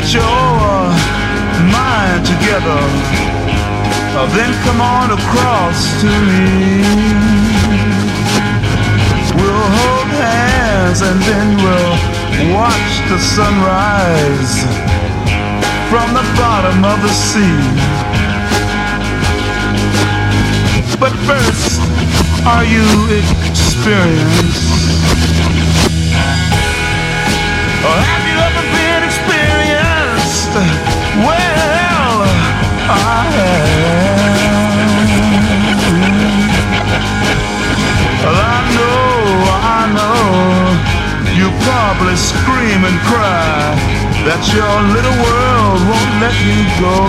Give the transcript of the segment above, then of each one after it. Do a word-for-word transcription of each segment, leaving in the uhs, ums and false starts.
your mind together, then come on across to me. We'll hold hands and then we'll watch the sunrise from the bottom of the sea. But first, are you experienced? Or have you ever been experienced? Well, I have. Well, I know, I know, you probably scream and cry that your little world won't let you go.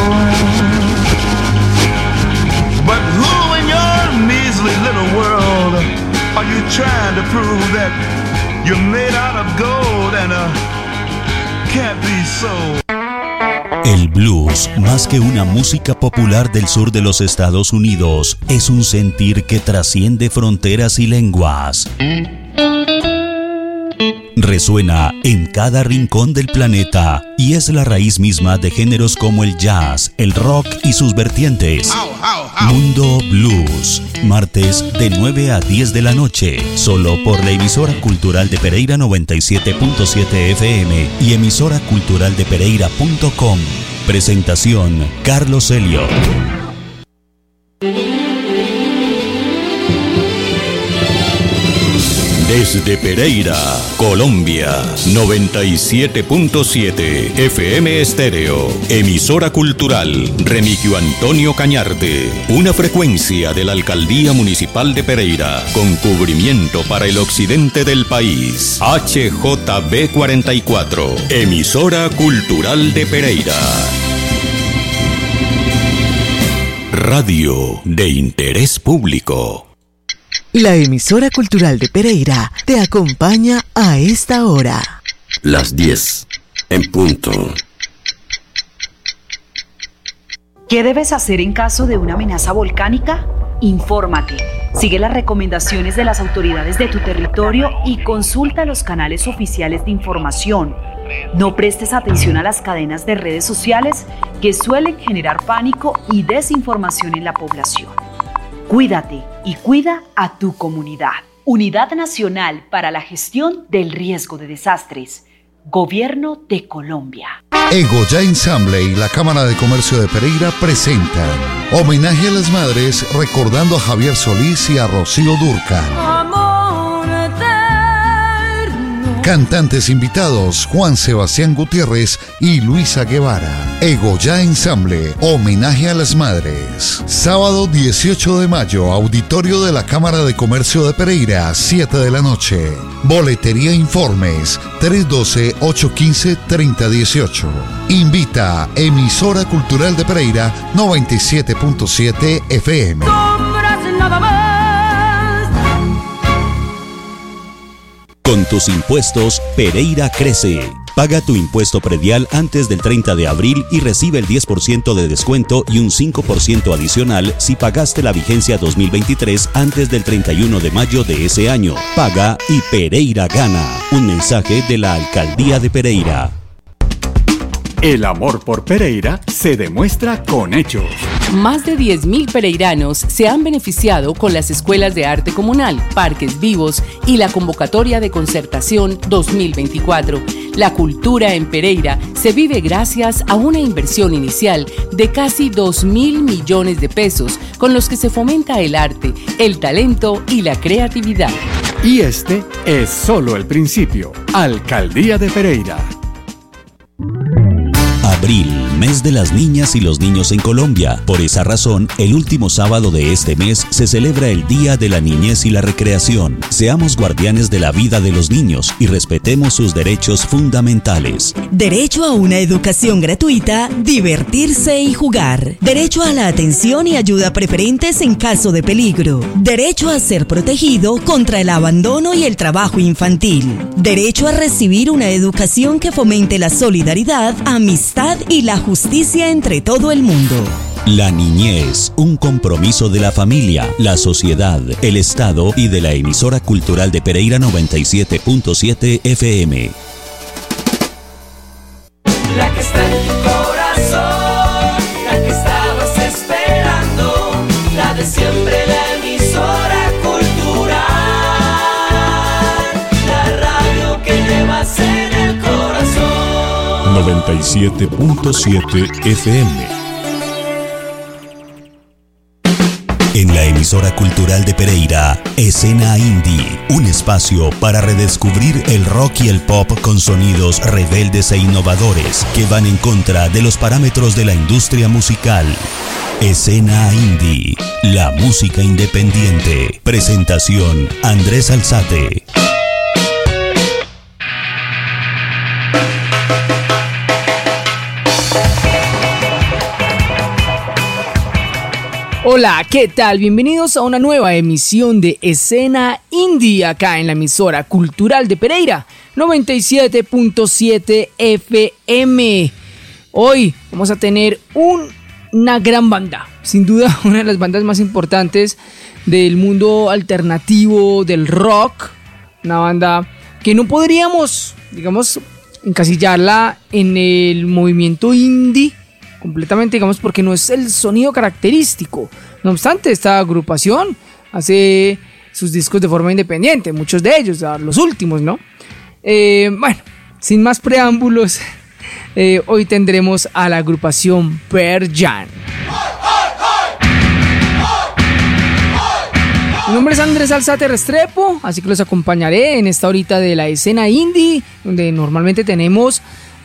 But who in your measly little world are you trying to prove that you're made out of gold and uh, can't be so? El blues, más que una música popular del sur de los Estados Unidos, es un sentir que trasciende fronteras y lenguas. Resuena en cada rincón del planeta y es la raíz misma de géneros como el jazz, el rock y sus vertientes. Mundo Blues, martes de nueve a diez de la noche, solo por la emisora cultural de Pereira noventa y siete punto siete F M y emisora cultural de pereira punto com. Presentación, Carlos Elliot. Desde Pereira, Colombia, noventa y siete punto siete F M Estéreo, emisora cultural Remigio Antonio Cañarte, una frecuencia de la Alcaldía Municipal de Pereira, con cubrimiento para el occidente del país, H J B cuarenta y cuatro, emisora cultural de Pereira. Radio de interés público. La emisora cultural de Pereira te acompaña a esta hora. Las diez, en punto. ¿Qué debes hacer en caso de una amenaza volcánica? Infórmate, sigue las recomendaciones de las autoridades de tu territorio y consulta los canales oficiales de información. No prestes atención a las cadenas de redes sociales que suelen generar pánico y desinformación en la población. Cuídate y cuida a tu comunidad. Unidad Nacional para la Gestión del Riesgo de Desastres. Gobierno de Colombia. Egoya Ensamble y la Cámara de Comercio de Pereira presentan Homenaje a las Madres, recordando a Javier Solís y a Rocío Dúrcal. Cantantes invitados, Juan Sebastián Gutiérrez y Luisa Guevara. Egoya Ensamble, Homenaje a las Madres. Sábado dieciocho de mayo, auditorio de la Cámara de Comercio de Pereira, siete de la noche. Boletería Informes, tres uno dos, ocho uno cinco, tres cero uno ocho. Invita Emisora Cultural de Pereira, noventa y siete punto siete F M. Con tus impuestos, Pereira crece. Paga tu impuesto predial antes del treinta de abril y recibe el diez por ciento de descuento y un cinco por ciento adicional si pagaste la vigencia dos mil veintitrés antes del treinta y uno de mayo de ese año. Paga y Pereira gana. Un mensaje de la Alcaldía de Pereira. El amor por Pereira se demuestra con hechos. Más de diez mil pereiranos se han beneficiado con las escuelas de arte comunal, parques vivos y la convocatoria de concertación dos mil veinticuatro. La cultura en Pereira se vive gracias a una inversión inicial de casi dos mil millones de pesos, con los que se fomenta el arte, el talento y la creatividad. Y este es solo el principio. Alcaldía de Pereira. Abril, mes de las niñas y los niños en Colombia. Por esa razón, el último sábado de este mes se celebra el Día de la Niñez y la Recreación. Seamos guardianes de la vida de los niños y respetemos sus derechos fundamentales. Derecho a una educación gratuita, divertirse y jugar. Derecho a la atención y ayuda preferentes en caso de peligro. Derecho a ser protegido contra el abandono y el trabajo infantil. Derecho a recibir una educación que fomente la solidaridad, amistad y la justicia entre todo el mundo. La niñez, un compromiso de la familia, la sociedad, el Estado y de la emisora cultural de Pereira noventa y siete punto siete F M. la que está en tu corazón, la que estabas esperando, la de siempre, la emisora cultural, la radio que llevas en el corazón. noventa y siete punto siete F M. En la emisora cultural de Pereira, Escena Indie, un espacio para redescubrir el rock y el pop con sonidos rebeldes e innovadores que van en contra de los parámetros de la industria musical. Escena Indie, la música independiente. Presentación, Andrés Alzate. Hola, ¿qué tal? Bienvenidos a una nueva emisión de Escena Indie acá en la emisora cultural de Pereira, noventa y siete punto siete F M. Hoy vamos a tener un, una gran banda, sin duda una de las bandas más importantes del mundo alternativo del rock, una banda que no podríamos, digamos, encasillarla en el movimiento indie completamente, digamos, porque no es el sonido característico. No obstante, esta agrupación hace sus discos de forma independiente, muchos de ellos, los últimos, ¿no? Eh, bueno, sin más preámbulos, eh, hoy tendremos a la agrupación Pearl Jam. Mi nombre es Andrés Alzate Restrepo, así que los acompañaré en esta horita de la escena indie, donde normalmente tenemos